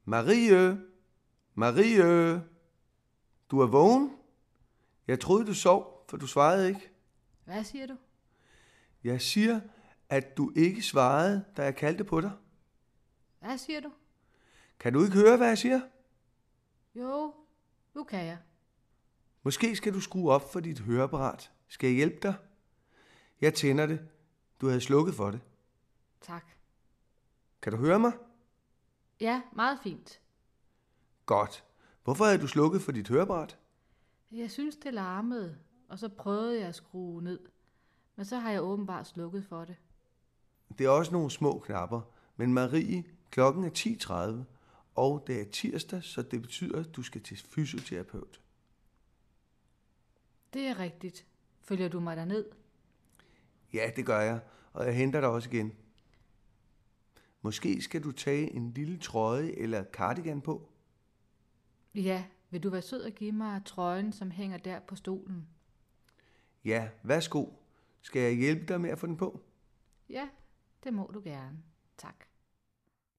Marie! Marie! Du er vågen? Jeg troede, du sov, for du svarede ikke. Hvad siger du? Jeg siger, at du ikke svarede, da jeg kaldte på dig. Hvad siger du? Kan du ikke høre, hvad jeg siger? Jo, nu kan jeg. Måske skal du skrue op for dit høreapparat. Skal jeg hjælpe dig? Jeg tænder det. Du havde slukket for det. Tak. Kan du høre mig? Ja, meget fint. Godt. Hvorfor havde du slukket for dit høreapparat? Jeg synes, det larmede, og så prøvede jeg at skrue ned. Men så har jeg åbenbart slukket for det. Det er også nogle små knapper. Men Marie, klokken er 10:30, og det er tirsdag, så det betyder, at du skal til fysioterapeut. Det er rigtigt. Følger du mig derned? Ja, det gør jeg, og jeg henter dig også igen. Måske skal du tage en lille trøje eller cardigan på. Ja, vil du være sød at give mig trøjen, som hænger der på stolen? Ja, værsgo. Skal jeg hjælpe dig med at få den på? Ja, det må du gerne. Tak.